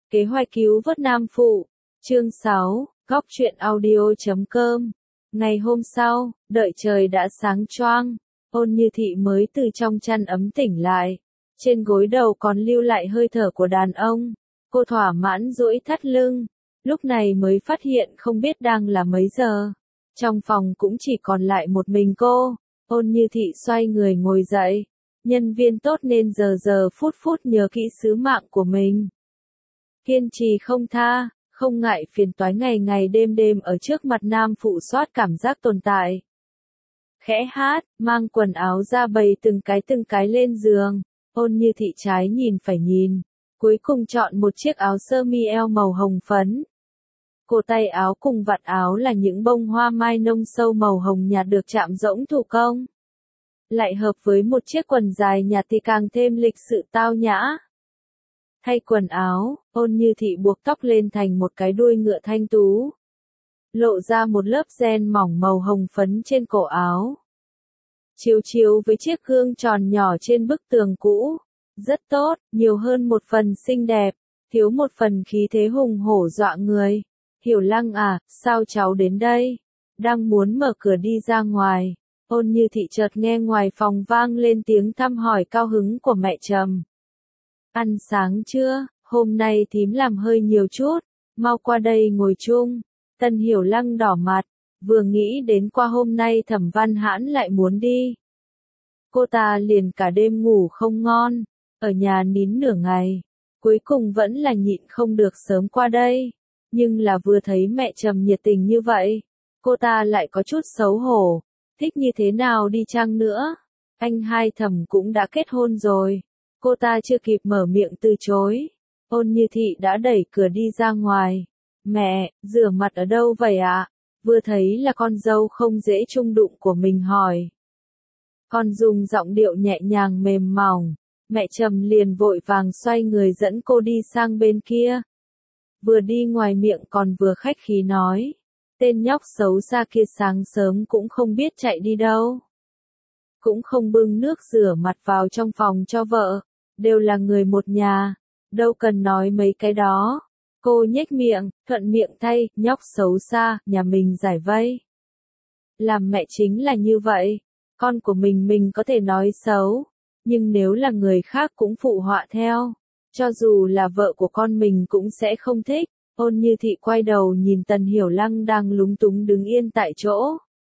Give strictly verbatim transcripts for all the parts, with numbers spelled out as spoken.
Kế hoạch cứu vớt Nam Phụ, chương sáu, góc truyện audio chấm com. Ngày hôm sau, đợi trời đã sáng choang, Ôn Như Thị mới từ trong chăn ấm tỉnh lại. Trên gối đầu còn lưu lại hơi thở của đàn ông. Cô thỏa mãn duỗi thắt lưng, lúc này mới phát hiện không biết đang là mấy giờ. Trong phòng cũng chỉ còn lại một mình cô. Ôn Như Thị xoay người ngồi dậy. Nhân viên tốt nên giờ giờ phút phút nhớ kỹ sứ mạng của mình. Kiên trì không tha, không ngại phiền toái ngày ngày đêm đêm ở trước mặt nam phụ soát cảm giác tồn tại. Khẽ hát, mang quần áo ra bày từng cái từng cái lên giường. Ôn Như Thị trái nhìn phải nhìn, cuối cùng chọn một chiếc áo sơ mi eo màu hồng phấn. Cổ tay áo cùng vạt áo là những bông hoa mai nông sâu màu hồng nhạt được chạm rỗng thủ công. Lại hợp với một chiếc quần dài nhạt thì càng thêm lịch sự tao nhã. Thay quần áo, Ôn Như Thị buộc tóc lên thành một cái đuôi ngựa thanh tú. Lộ ra một lớp ren mỏng màu hồng phấn trên cổ áo. Chiếu chiếu với chiếc gương tròn nhỏ trên bức tường cũ. Rất tốt, nhiều hơn một phần xinh đẹp, thiếu một phần khí thế hùng hổ dọa người. Hiểu Lăng à, sao cháu đến đây? Đang muốn mở cửa đi ra ngoài. Ôn Như Thị chợt nghe ngoài phòng vang lên tiếng thăm hỏi cao hứng của mẹ Trầm. Ăn sáng chưa? Hôm nay thím làm hơi nhiều chút, mau qua đây ngồi chung. Tân Hiểu Lăng đỏ mặt, vừa nghĩ đến qua hôm nay Thẩm Văn Hãn lại muốn đi. Cô ta liền cả đêm ngủ không ngon, ở nhà nín nửa ngày, cuối cùng vẫn là nhịn không được sớm qua đây. Nhưng là vừa thấy mẹ Trầm nhiệt tình như vậy, cô ta lại có chút xấu hổ, thích như thế nào đi chăng nữa. Anh hai Thẩm cũng đã kết hôn rồi. Cô ta chưa kịp mở miệng từ chối, Ôn Như Thị đã đẩy cửa đi ra ngoài. Mẹ, rửa mặt ở đâu vậy ạ? Vừa thấy là con dâu không dễ chung đụng của mình hỏi. Con dùng giọng điệu nhẹ nhàng mềm mỏng, mẹ Trầm liền vội vàng xoay người dẫn cô đi sang bên kia. Vừa đi ngoài miệng còn vừa khách khí nói, tên nhóc xấu xa kia sáng sớm cũng không biết chạy đi đâu. Cũng không bưng nước rửa mặt vào trong phòng cho vợ, đều là người một nhà, đâu cần nói mấy cái đó. Cô nhếch miệng, thuận miệng thay, nhóc xấu xa, nhà mình giải vây. Làm mẹ chính là như vậy, con của mình mình có thể nói xấu, nhưng nếu là người khác cũng phụ họa theo, cho dù là vợ của con mình cũng sẽ không thích. Ôn Như Thị quay đầu nhìn Tần Hiểu Lăng đang lúng túng đứng yên tại chỗ.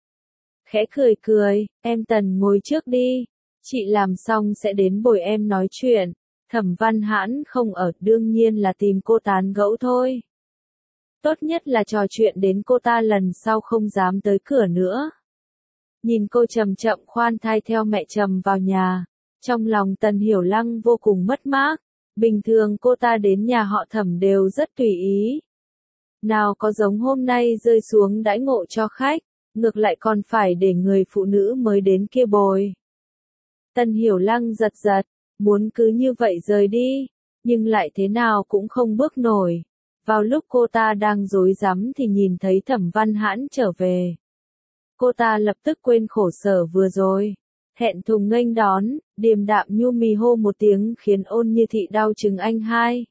Khẽ cười cười, em Tần ngồi trước đi, chị làm xong sẽ đến bồi em nói chuyện. Thẩm Văn Hãn không ở, đương nhiên là tìm cô tán gẫu thôi. Tốt nhất là trò chuyện đến cô ta lần sau không dám tới cửa nữa. Nhìn cô chậm chậm khoan thai theo mẹ Trầm vào nhà, trong lòng Tần Hiểu Lăng vô cùng mất mát. Bình thường cô ta đến nhà họ Thẩm đều rất tùy ý. Nào có giống hôm nay rơi xuống đãi ngộ cho khách, ngược lại còn phải để người phụ nữ mới đến kia bồi. Tần Hiểu Lăng giật giật, muốn cứ như vậy rời đi, nhưng lại thế nào cũng không bước nổi. Vào lúc cô ta đang rối rắm thì nhìn thấy Thẩm Văn Hãn trở về. Cô ta lập tức quên khổ sở vừa rồi, thẹn thùng nghênh đón, điềm đạm nhu mì hô một tiếng khiến Ôn Như Thị đau chừng anh hai.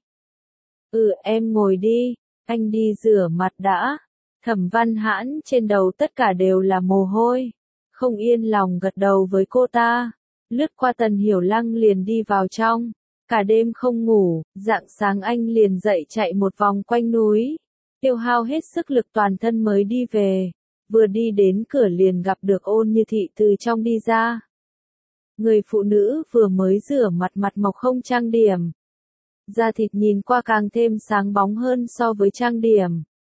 Ừ, em ngồi đi, anh đi rửa mặt đã. Thẩm Văn Hãn trên đầu tất cả đều là mồ hôi, không yên lòng gật đầu với cô ta. Lướt qua Tần Hiểu Lăng liền đi vào trong, cả đêm không ngủ, rạng sáng anh liền dậy chạy một vòng quanh núi, tiêu hao hết sức lực toàn thân mới đi về. Vừa đi đến cửa liền gặp được Ôn Như Thị từ trong đi ra. Người phụ nữ vừa mới rửa mặt mặt mộc không trang điểm, da thịt nhìn qua càng thêm sáng bóng hơn so với trang điểm.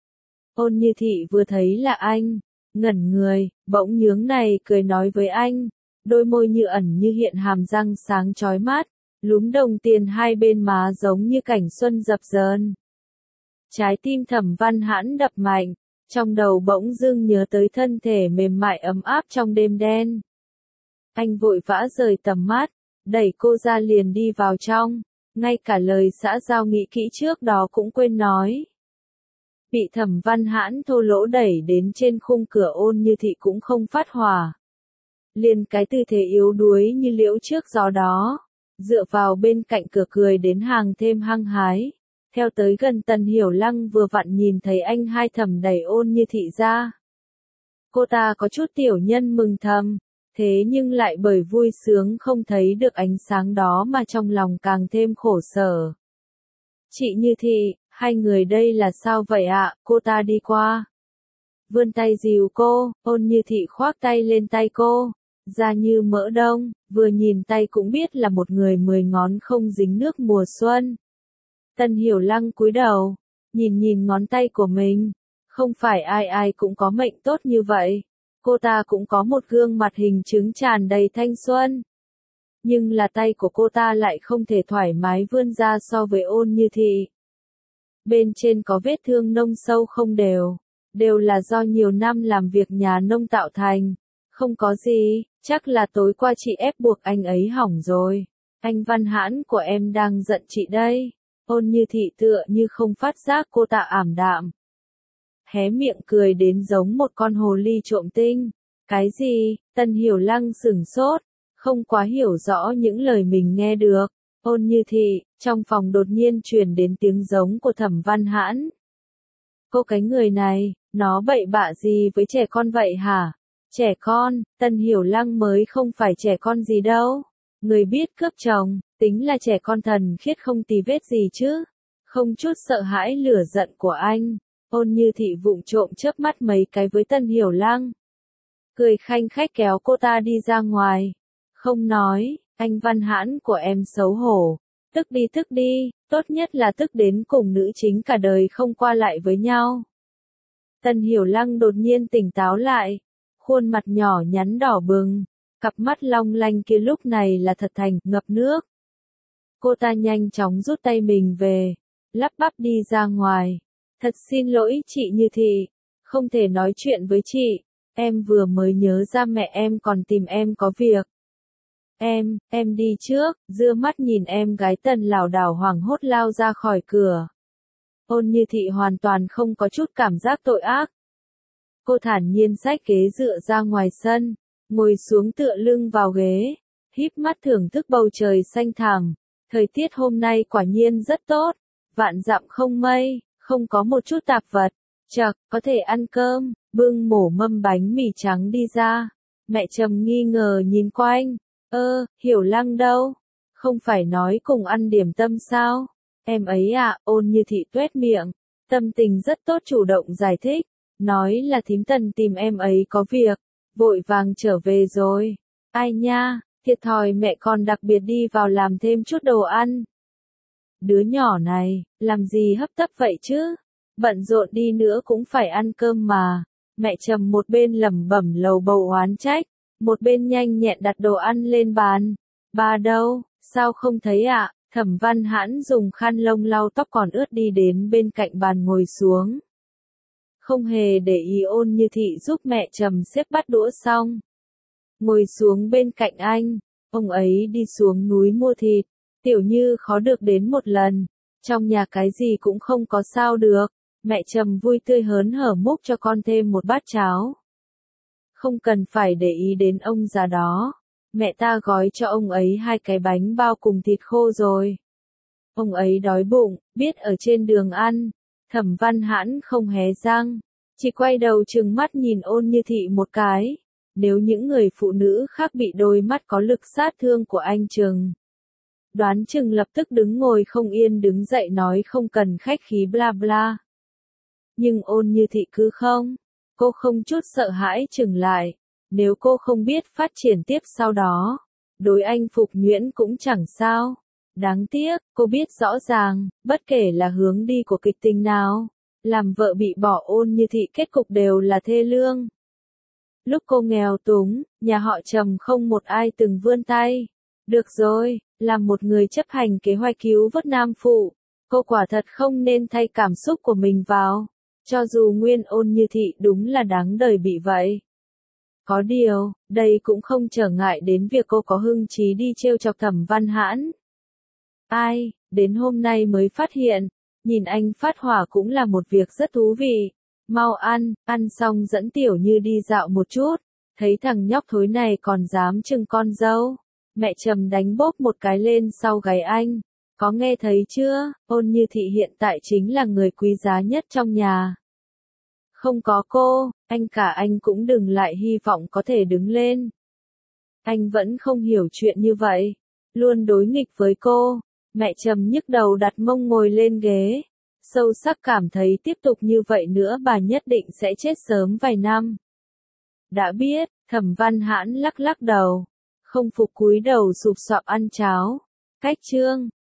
Ôn Như Thị vừa thấy là anh, ngẩn người, bỗng nhướng này cười nói với anh. Đôi môi như ẩn như hiện hàm răng sáng chói mắt, lúm đồng tiền hai bên má giống như cảnh xuân dập dờn. Trái tim Thẩm Văn Hãn đập mạnh, trong đầu bỗng dưng nhớ tới thân thể mềm mại ấm áp trong đêm đen. Anh vội vã rời tầm mắt, đẩy cô ra liền đi vào trong, ngay cả lời xã giao nghĩ kỹ trước đó cũng quên nói. Bị Thẩm Văn Hãn thô lỗ đẩy đến trên khung cửa Ôn Như Thị cũng không phát hỏa. Liền cái tư thế yếu đuối như liễu trước gió đó, dựa vào bên cạnh cửa cười đến hàng thêm hăng hái. Theo tới gần Tần Hiểu Lăng vừa vặn nhìn thấy anh hai thầm đẩy Ôn Như Thị ra. Cô ta có chút tiểu nhân mừng thầm, thế nhưng lại bởi vui sướng không thấy được ánh sáng đó mà trong lòng càng thêm khổ sở. Chị Như Thị, hai người đây là sao vậy ạ? Cô ta đi qua. Vươn tay dìu cô, Ôn Như Thị khoác tay lên tay cô, da như mỡ đông, vừa nhìn tay cũng biết là một người mười ngón không dính nước mùa xuân. Tần Hiểu Lăng cúi đầu, nhìn nhìn ngón tay của mình, không phải ai ai cũng có mệnh tốt như vậy, cô ta cũng có một gương mặt hình trứng tràn đầy thanh xuân. Nhưng là tay của cô ta lại không thể thoải mái vươn ra so với Ôn Như Thị. Bên trên có vết thương nông sâu không đều, đều là do nhiều năm làm việc nhà nông tạo thành. Không có gì, chắc là tối qua chị ép buộc anh ấy hỏng rồi. Anh Văn Hãn của em đang giận chị đây. Ôn Như Thị tựa như không phát giác cô ta ảm đạm. Hé miệng cười đến giống một con hồ ly trộm tinh. Cái gì? Tần Hiểu Lăng sửng sốt, không quá hiểu rõ những lời mình nghe được. Ôn Như Thị, trong phòng đột nhiên truyền đến tiếng giống của Thẩm Văn Hãn. Cô cái người này, nó bậy bạ gì với trẻ con vậy hả? Trẻ con, Tần Hiểu Lăng mới không phải trẻ con gì đâu. Người biết cướp chồng, tính là trẻ con thần khiết không tì vết gì chứ. Không chút sợ hãi lửa giận của anh. Ôn Như Thị vụng trộm chớp mắt mấy cái với Tần Hiểu Lăng. Cười khanh khách kéo cô ta đi ra ngoài. Không nói, anh Văn Hãn của em xấu hổ. Tức đi tức đi, tốt nhất là tức đến cùng nữ chính cả đời không qua lại với nhau. Tần Hiểu Lăng đột nhiên tỉnh táo lại. Khuôn mặt nhỏ nhắn đỏ bừng, cặp mắt long lanh kia lúc này là thật thành ngập nước. Cô ta nhanh chóng rút tay mình về, lắp bắp đi ra ngoài. Thật xin lỗi chị Như Thị, không thể nói chuyện với chị, em vừa mới nhớ ra mẹ em còn tìm em có việc. Em, em đi trước, dưa mắt nhìn em gái Tần lảo đảo hoảng hốt lao ra khỏi cửa. Ôn Như Thị hoàn toàn không có chút cảm giác tội ác. Cô thản nhiên xách ghế dựa ra ngoài sân, ngồi xuống tựa lưng vào ghế, híp mắt thưởng thức bầu trời xanh thẳm. Thời tiết hôm nay quả nhiên rất tốt, vạn dặm không mây, không có một chút tạp vật. Chậc, có thể ăn cơm, bưng mổ mâm bánh mì trắng đi ra. Mẹ Trầm nghi ngờ nhìn quanh, ơ, Hiểu Lăng đâu? Không phải nói cùng ăn điểm tâm sao? Em ấy à, Ôn Như Thị tuét miệng, tâm tình rất tốt chủ động giải thích. Nói là thím Tần tìm em ấy có việc, vội vàng trở về rồi. Ai nha, thiệt thòi mẹ còn đặc biệt đi vào làm thêm chút đồ ăn. Đứa nhỏ này, làm gì hấp tấp vậy chứ? Bận rộn đi nữa cũng phải ăn cơm mà. Mẹ Trầm một bên lẩm bẩm lầu bầu oán trách, một bên nhanh nhẹn đặt đồ ăn lên bàn. Ba đâu, sao không thấy ạ? À? Thẩm Văn Hãn dùng khăn lông lau tóc còn ướt đi đến bên cạnh bàn ngồi xuống. Không hề để ý Ôn Như Thị giúp mẹ Trầm xếp bát đũa xong. Ngồi xuống bên cạnh anh, ông ấy đi xuống núi mua thịt, Tiểu Như khó được đến một lần, trong nhà cái gì cũng không có sao được, mẹ Trầm vui tươi hớn hở múc cho con thêm một bát cháo. Không cần phải để ý đến ông già đó, mẹ ta gói cho ông ấy hai cái bánh bao cùng thịt khô rồi. Ông ấy đói bụng, biết ở trên đường ăn. Thẩm Văn Hãn không hé răng, chỉ quay đầu trừng mắt nhìn Ôn Như Thị một cái. Nếu những người phụ nữ khác bị đôi mắt có lực sát thương của anh Trừng, đoán chừng lập tức đứng ngồi không yên đứng dậy nói không cần khách khí bla bla. Nhưng Ôn Như Thị cứ không, cô không chút sợ hãi chừng lại, nếu cô không biết phát triển tiếp sau đó, đối anh Phục Nhuyễn cũng chẳng sao. Đáng tiếc, cô biết rõ ràng, bất kể là hướng đi của kịch tình nào, làm vợ bị bỏ Ôn Như Thị kết cục đều là thê lương. Lúc cô nghèo túng, nhà họ Trầm không một ai từng vươn tay. Được rồi, làm một người chấp hành kế hoạch cứu vớt Nam Phụ, cô quả thật không nên thay cảm xúc của mình vào. Cho dù nguyên Ôn Như Thị đúng là đáng đời bị vậy. Có điều, đây cũng không trở ngại đến việc cô có hưng trí đi trêu chọc Thẩm Văn Hãn. Ai, đến hôm nay mới phát hiện, nhìn anh phát hỏa cũng là một việc rất thú vị. Mau ăn, ăn xong dẫn Tiểu Như đi dạo một chút, thấy thằng nhóc thối này còn dám chừng con dâu. Mẹ Trầm đánh bốp một cái lên sau gáy anh, Có nghe thấy chưa, Ôn Như Thị hiện tại chính là người quý giá nhất trong nhà. Không có cô, anh cả anh cũng đừng lại hy vọng có thể đứng lên. Anh vẫn không hiểu chuyện như vậy. Luôn đối nghịch với cô. Mẹ Trầm nhức đầu đặt mông ngồi lên ghế. Sâu sắc cảm thấy tiếp tục như vậy nữa bà nhất định sẽ chết sớm vài năm. Đã biết, Thẩm Văn Hãn lắc lắc đầu. Không phục cúi đầu sụp sọp ăn cháo. Cách chương.